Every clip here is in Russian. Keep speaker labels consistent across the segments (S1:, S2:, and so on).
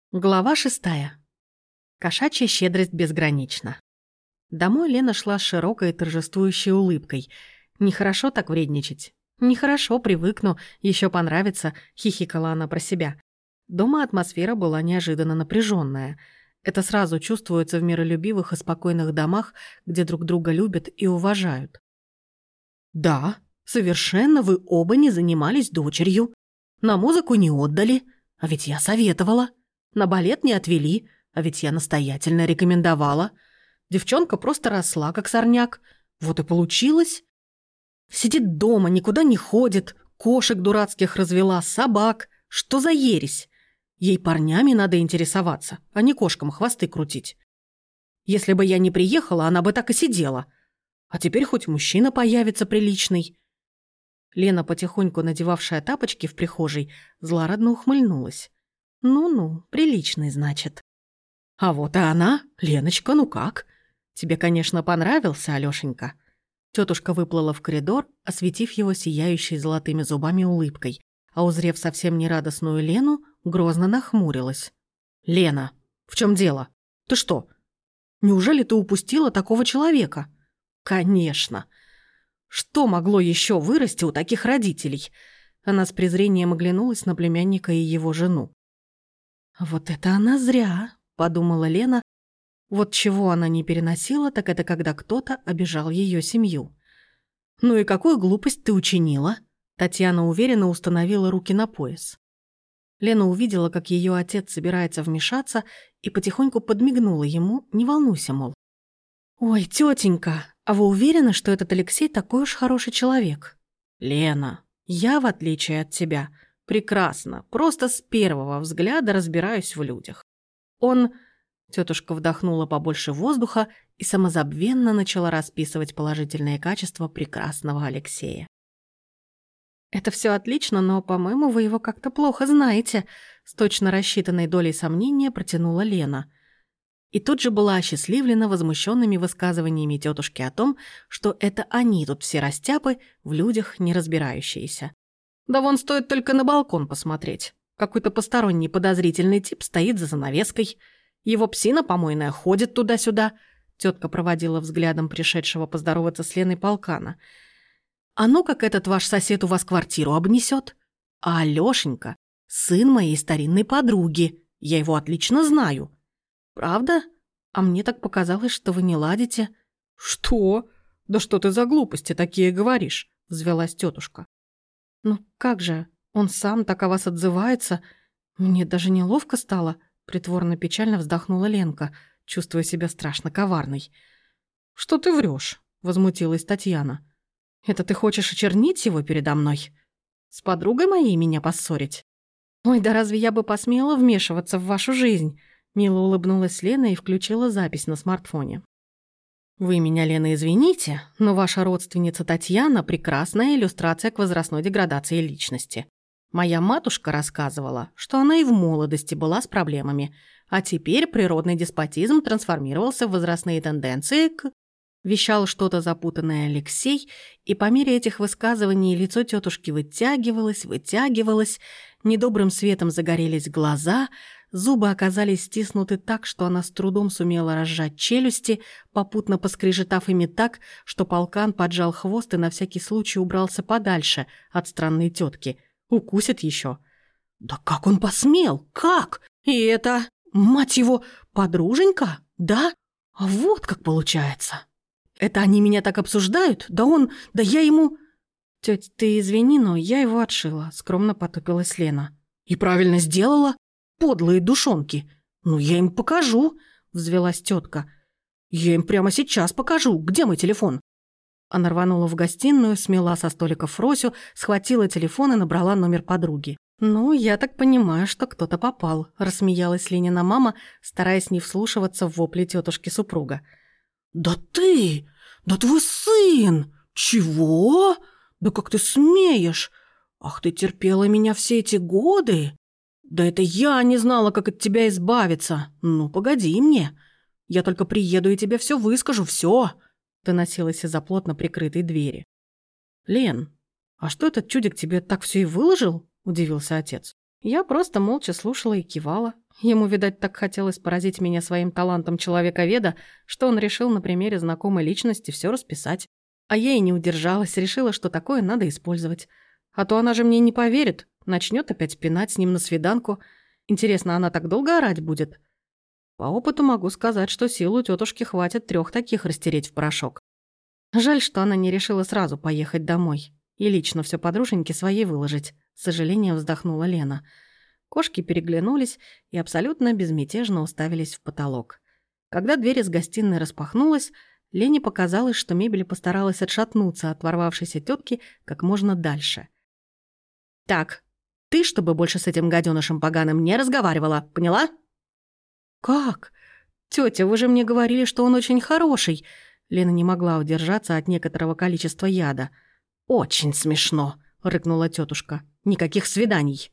S1: Глава 6. Кошачья щедрость безгранична. Домой Лена шла с широкой торжествующей улыбкой. Нехорошо так вредничать. Нехорошо, привыкну, еще понравится, хихикала она про себя. Дома атмосфера была неожиданно напряженная. Это сразу чувствуется в миролюбивых и спокойных домах, где друг друга любят и уважают. «Да, совершенно вы оба не занимались дочерью. На музыку не отдали, а ведь я советовала. На балет не отвели, а ведь я настоятельно рекомендовала. Девчонка просто росла, как сорняк. Вот и получилось. Сидит дома, никуда не ходит, кошек дурацких развела, собак. Что за ересь? Ей парнями надо интересоваться, а не кошкам хвосты крутить. Если бы я не приехала, она бы так и сидела. А теперь хоть мужчина появится приличный». Лена, потихоньку надевавшая тапочки в прихожей, злорадно ухмыльнулась. «Ну-ну, приличный, значит». «А вот и она. Леночка, ну как? Тебе, конечно, понравился, Алёшенька». Тётушка выплыла в коридор, осветив его сияющей золотыми зубами улыбкой, а узрев совсем нерадостную Лену, грозно нахмурилась. «Лена, в чём дело? Ты что? Неужели ты упустила такого человека?» «Конечно. Что могло ещё вырасти у таких родителей?» Она с презрением оглянулась на племянника и его жену. «Вот это она зря», — подумала Лена. Вот чего она не переносила, так это когда кто-то обижал ее семью. «Ну и какую глупость ты учинила?» Татьяна уверенно установила руки на пояс. Лена увидела, как ее отец собирается вмешаться, и потихоньку подмигнула ему, не волнуйся, мол. «Ой, тетенька, а вы уверены, что этот Алексей такой уж хороший человек?» «Лена, я, в отличие от тебя, прекрасно, просто с первого взгляда разбираюсь в людях. Он...» Тетушка вдохнула побольше воздуха и самозабвенно начала расписывать положительные качества прекрасного Алексея. «Это все отлично, но, по-моему, вы его как-то плохо знаете», с точно рассчитанной долей сомнения протянула Лена. И тут же была осчастливлена возмущенными высказываниями тетушки о том, что это они тут все растяпы, в людях не разбирающиеся. «Да вон стоит только на балкон посмотреть. Какой-то посторонний подозрительный тип стоит за занавеской. Его псина помойная ходит туда-сюда». Тетка проводила взглядом пришедшего поздороваться с Леной полкана. «А ну, как этот ваш сосед у вас квартиру обнесет? А Алёшенька — сын моей старинной подруги. Я его отлично знаю». «Правда? А мне так показалось, что вы не ладите». «Что? Да что ты за глупости такие говоришь?» — взвелась тетушка. «Ну как же, он сам так о вас отзывается. Мне даже неловко стало», — притворно-печально вздохнула Ленка, чувствуя себя страшно коварной. «Что ты врешь? Возмутилась Татьяна. «Это ты хочешь очернить его передо мной? С подругой моей меня поссорить?» «Ой, да разве я бы посмела вмешиваться в вашу жизнь?» Мило улыбнулась Лена и включила запись на смартфоне. «Вы меня, Лена, извините, но ваша родственница Татьяна – прекрасная иллюстрация к возрастной деградации личности. Моя матушка рассказывала, что она и в молодости была с проблемами, а теперь природный деспотизм трансформировался в возрастные тенденции к...» Вещал что-то запутанное Алексей, и по мере этих высказываний лицо тетушки вытягивалось, недобрым светом загорелись глаза, зубы оказались стиснуты так, что она с трудом сумела разжать челюсти, попутно поскрежетав ими так, что полкан поджал хвост и на всякий случай убрался подальше от странной тетки. Укусит еще. «Да как он посмел? Как? И это, мать его, подруженька? Да? А вот как получается. Это они меня так обсуждают? Да я ему...» «Тёть, ты извини, но я его отшила», — скромно потупилась Лена. «И правильно сделала? Подлые душонки! Ну, я им покажу!» — взвелась тетка. «Я им прямо сейчас покажу. Где мой телефон?» Она рванула в гостиную, смела со столика Фросю, схватила телефон и набрала номер подруги. «Ну, я так понимаю, что кто-то попал», — рассмеялась Ленина мама, стараясь не вслушиваться в вопли тетушки супруга. «Да ты! Да твой сын! Чего? Да как ты смеешь? Ах, ты терпела меня все эти годы? Да это я не знала, как от тебя избавиться. Ну, погоди мне. Я только приеду и тебе все выскажу, все!» Доносилось из-за плотно прикрытой двери. «Лен, а что этот чудик тебе так все и выложил?» – удивился отец. Я просто молча слушала и кивала. Ему, видать, так хотелось поразить меня своим талантом человековеда, что он решил на примере знакомой личности все расписать. А я и не удержалась, решила, что такое надо использовать. А то она же мне не поверит, начнет опять пинать с ним на свиданку. Интересно, она так долго орать будет? По опыту могу сказать, что сил у тетушки хватит 3 таких растереть в порошок. Жаль, что она не решила сразу поехать домой и лично все подруженьке своей выложить. С сожалением вздохнула Лена. Кошки переглянулись и абсолютно безмятежно уставились в потолок. Когда дверь из гостиной распахнулась, Лене показалось, что мебель постаралась отшатнуться от ворвавшейся тетки как можно дальше. «Так, ты, чтобы больше с этим гаденышем поганым не разговаривала, поняла?» «Как? Тетя, вы же мне говорили, что он очень хороший!» Лена не могла удержаться от некоторого количества яда. «Очень смешно!» — рыкнула тетушка. «Никаких свиданий!»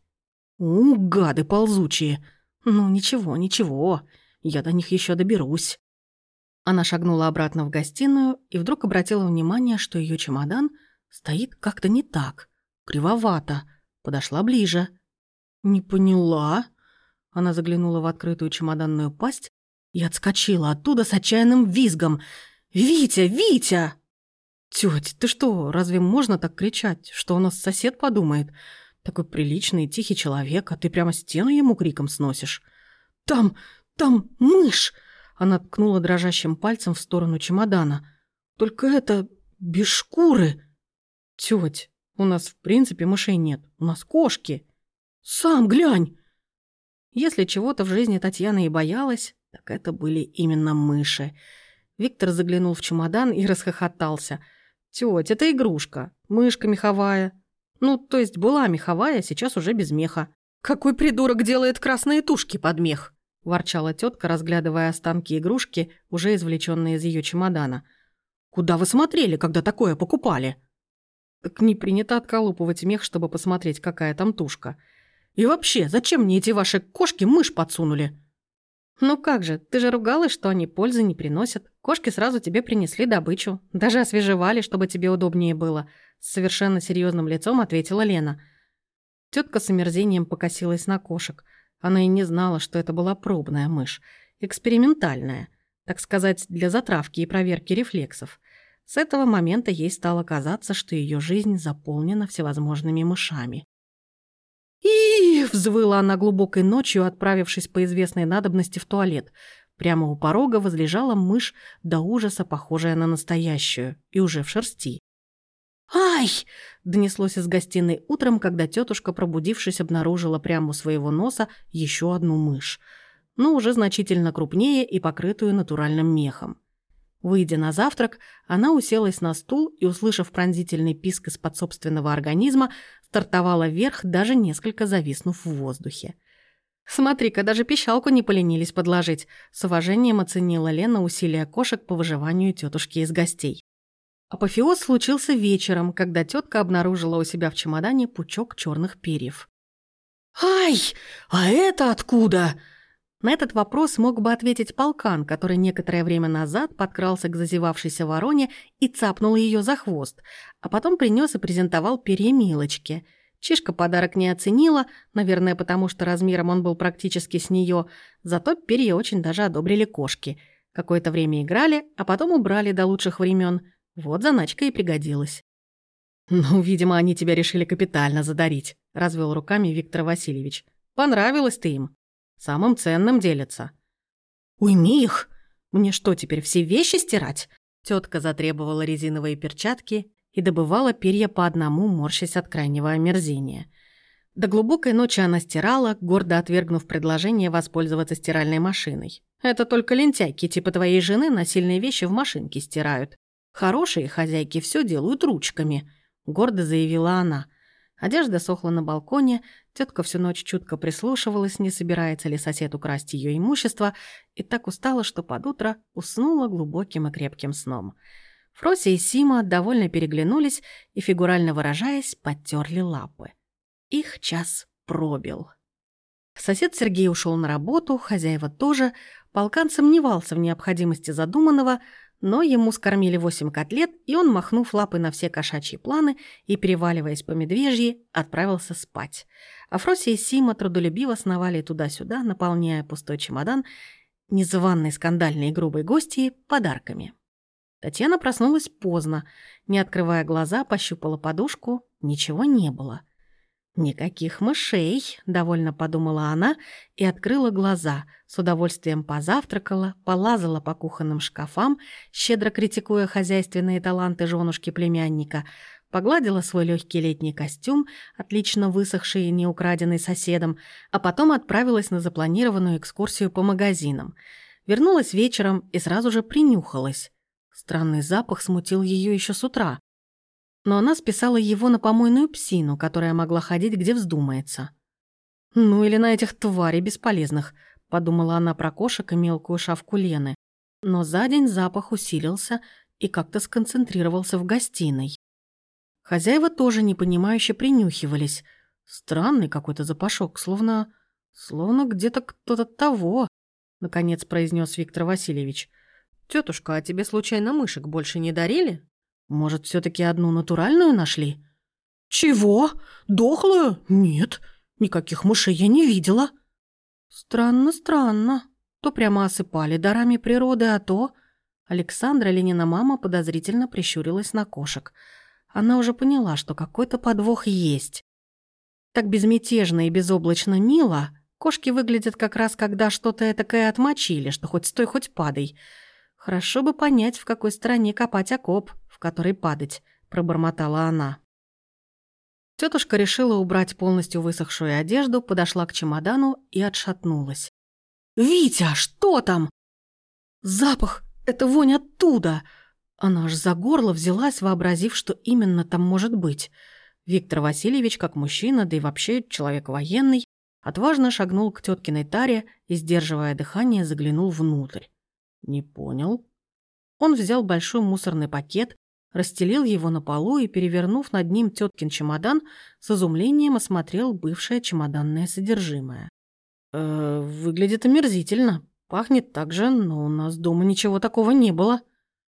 S1: «Гады ползучие! Ну, ничего, ничего, я до них еще доберусь!» Она шагнула обратно в гостиную и вдруг обратила внимание, что ее чемодан стоит как-то не так, кривовато. Подошла ближе. «Не поняла?» Она заглянула в открытую чемоданную пасть и отскочила оттуда с отчаянным визгом. «Витя! Витя!» «Тёть, ты что, разве можно так кричать? Что у нас сосед подумает? Такой приличный и тихий человек, а ты прямо стену ему криком сносишь. Там мышь!» Она ткнула дрожащим пальцем в сторону чемодана. «Только это без шкуры!» «Тёть, у нас в принципе мышей нет, у нас кошки!» «Сам глянь!» Если чего-то в жизни Татьяна и боялась, так это были именно мыши. Виктор заглянул в чемодан и расхохотался. «Тёть, это игрушка, мышка меховая. Ну, то есть была меховая, сейчас уже без меха». «Какой придурок делает красные тушки под мех?» – ворчала тетка, разглядывая останки игрушки, уже извлеченные из ее чемодана. «Куда вы смотрели, когда такое покупали?» «Так не принято отколупывать мех, чтобы посмотреть, какая там тушка. И вообще, зачем мне эти ваши кошки мышь подсунули?» «Ну как же, ты же ругалась, что они пользы не приносят. Кошки сразу тебе принесли добычу. Даже освежевали, чтобы тебе удобнее было», — с совершенно серьезным лицом ответила Лена. Тетка с омерзением покосилась на кошек. Она и не знала, что это была пробная мышь. Экспериментальная. Так сказать, для затравки и проверки рефлексов. С этого момента ей стало казаться, что ее жизнь заполнена всевозможными мышами. «И!» — взвыла она глубокой ночью, отправившись по известной надобности в туалет. Прямо у порога возлежала мышь до ужаса, похожая на настоящую, и уже в шерсти. «Ай!» — донеслось из гостиной утром, когда тетушка, пробудившись, обнаружила прямо у своего носа еще одну мышь, но уже значительно крупнее и покрытую натуральным мехом. Выйдя на завтрак, она уселась на стул и, услышав пронзительный писк из-под собственного организма, стартовала вверх, даже несколько зависнув в воздухе. «Смотри-ка, даже пищалку не поленились подложить», — с уважением оценила Лена усилия кошек по выживанию тетушки из гостей. Апофеоз случился вечером, когда тетка обнаружила у себя в чемодане пучок черных перьев. «Ай, а это откуда?» На этот вопрос мог бы ответить полкан, который некоторое время назад подкрался к зазевавшейся вороне и цапнул ее за хвост, а потом принес и презентовал перья Милочке. Чишка подарок не оценила, наверное, потому что размером он был практически с нее, зато перья очень даже одобрили кошки. Какое-то время играли, а потом убрали до лучших времен. Вот заначка и пригодилась. «Ну, видимо, они тебя решили капитально задарить», — развел руками Виктор Васильевич. «Понравилось ты им. Самым ценным делятся». «Уйми их! Мне что, теперь все вещи стирать?» Тетка затребовала резиновые перчатки и добывала перья по одному, морщась от крайнего омерзения. До глубокой ночи она стирала, гордо отвергнув предложение воспользоваться стиральной машиной. «Это только лентяйки типа твоей жены насильные вещи в машинке стирают. Хорошие хозяйки все делают ручками», — гордо заявила она. Одежда сохла на балконе, тетка всю ночь чутко прислушивалась, не собирается ли сосед украсть ее имущество, и так устала, что под утро уснула глубоким и крепким сном. Фрося и Сима довольно переглянулись и, фигурально выражаясь, подтерли лапы. Их час пробил. Сосед Сергей ушел на работу, хозяева тоже. Полкан сомневался в необходимости задуманного, Но ему скормили 8 котлет, и он, махнув лапой на все кошачьи планы и, переваливаясь по медвежьи, отправился спать. А Фрося и Сима трудолюбиво сновали туда-сюда, наполняя пустой чемодан незваной скандальной и грубой гостьей подарками. Татьяна проснулась поздно. Не открывая глаза, пощупала подушку. Ничего не было. «Никаких мышей», — довольно подумала она и открыла глаза, с удовольствием позавтракала, полазала по кухонным шкафам, щедро критикуя хозяйственные таланты женушки-племянника, погладила свой легкий летний костюм, отлично высохший и не украденный соседом, а потом отправилась на запланированную экскурсию по магазинам. Вернулась вечером и сразу же принюхалась. Странный запах смутил ее еще с утра. Но она списала его на помойную псину, которая могла ходить, где вздумается. «Ну или на этих тварей бесполезных», — подумала она про кошек и мелкую шавку Лены. Но за день запах усилился и как-то сконцентрировался в гостиной. Хозяева тоже непонимающе принюхивались. Странный какой-то запашок, словно где-то кто-то того, — наконец произнес Виктор Васильевич. «Тетушка, а тебе случайно мышек больше не дарили? Может, все-таки одну натуральную нашли?» «Чего? Дохлую? Нет, никаких мышей я не видела». «Странно, странно. То прямо осыпали дарами природы, а то...» Александра, Ленина мама, подозрительно прищурилась на кошек. Она уже поняла, что какой-то подвох есть. Так безмятежно и безоблачно мило кошки выглядят как раз, когда что-то этакое отмочили, что хоть стой, хоть падай. Хорошо бы понять, в какой стороне копать окоп, в который падать, пробормотала она. Тетушка решила убрать полностью высохшую одежду, подошла к чемодану и отшатнулась. «Витя, что там?» «Запах! Это вонь оттуда!» Она аж за горло взялась, вообразив, что именно там может быть. Виктор Васильевич, как мужчина, да и вообще человек военный, отважно шагнул к теткиной таре и, сдерживая дыхание, заглянул внутрь. «Не понял». Он взял большой мусорный пакет, расстелил его на полу и, перевернув над ним теткин чемодан, с изумлением осмотрел бывшее чемоданное содержимое. Выглядит омерзительно. Пахнет так же, но у нас дома ничего такого не было».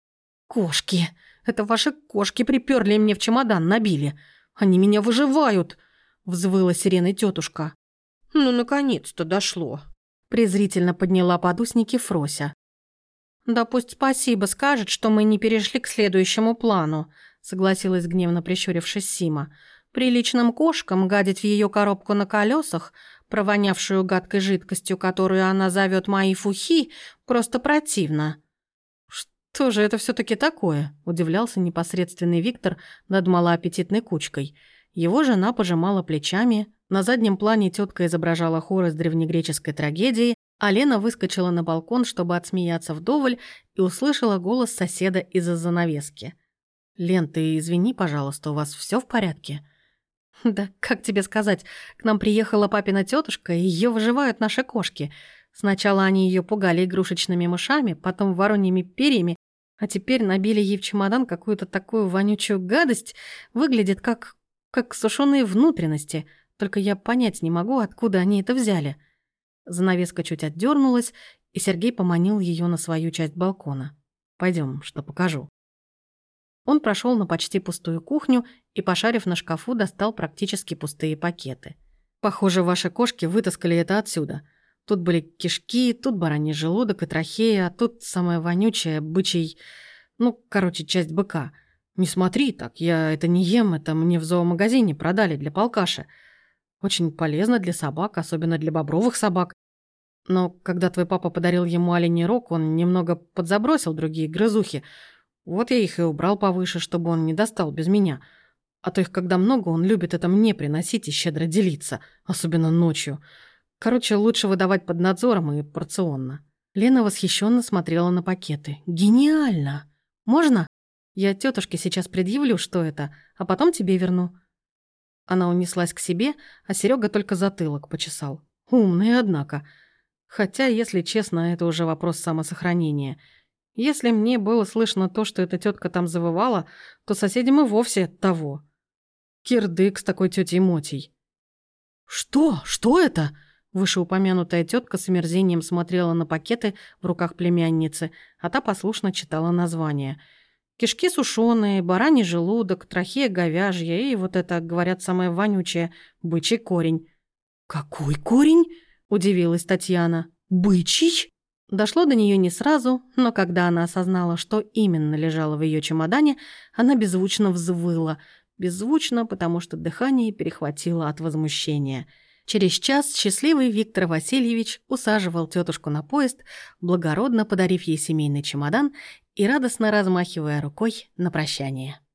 S1: «Кошки! Это ваши кошки приперли мне в чемодан, набили. Они меня выживают!» — взвыла сиреной тетушка. «Ну, наконец-то дошло!» — презрительно подняла подусники Фрося. «Да пусть спасибо скажет, что мы не перешли к следующему плану», — согласилась гневно прищурившись Сима. «Приличным кошкам гадить в ее коробку на колесах, провонявшую гадкой жидкостью, которую она зовет мои фухи, просто противно». «Что же это все-таки такое?» – удивлялся непосредственный Виктор над малоаппетитной кучкой. Его жена пожимала плечами, на заднем плане тетка изображала хор из древнегреческой трагедии, а Лена выскочила на балкон, чтобы отсмеяться вдоволь, и услышала голос соседа из-за занавески. «Лен, ты извини, пожалуйста, у вас все в порядке?» «Да как тебе сказать, к нам приехала папина тетушка, и ее выживают наши кошки. Сначала они ее пугали игрушечными мышами, потом вороньими перьями, а теперь набили ей в чемодан какую-то такую вонючую гадость. Выглядит как сушеные внутренности, только я понять не могу, откуда они это взяли». Занавеска чуть отдернулась, и Сергей поманил ее на свою часть балкона. «Пойдем, что покажу». Он прошел на почти пустую кухню и, пошарив на шкафу, достал практически пустые пакеты. «Похоже, ваши кошки вытаскали это отсюда. Тут были кишки, тут бараний желудок и трахея, а тут самая вонючая, бычий... часть быка. Не смотри так, я это не ем, это мне в зоомагазине продали для полкаши. Очень полезно для собак, особенно для бобровых собак. Но когда твой папа подарил ему оленей рог, он немного подзабросил другие грызухи. Вот я их и убрал повыше, чтобы он не достал без меня. А то их когда много, он любит это мне приносить и щедро делиться, особенно ночью. Короче, лучше выдавать под надзором и порционно». Лена восхищенно смотрела на пакеты. «Гениально! Можно? Я тетушке сейчас предъявлю, что это, а потом тебе верну». Она унеслась к себе, а Серега только затылок почесал. Умный, однако. Хотя, если честно, это уже вопрос самосохранения. Если мне было слышно то, что эта тетка там завывала, то соседям и вовсе того. Кирдык с такой тетей Мотей. «Что? Что это?» — Вышеупомянутая тетка с омерзением смотрела на пакеты в руках племянницы, а та послушно читала названия. Кишки сушеные, бараний желудок, трахея говяжья и вот это, говорят, самое вонючее – бычий корень. «Какой корень?» – удивилась Татьяна. «Бычий?» Дошло до нее не сразу, но когда она осознала, что именно лежало в ее чемодане, она беззвучно взвыла. Беззвучно, потому что дыхание перехватило от возмущения. Через час счастливый Виктор Васильевич усаживал тетушку на поезд, благородно подарив ей семейный чемодан и радостно размахивая рукой на прощание.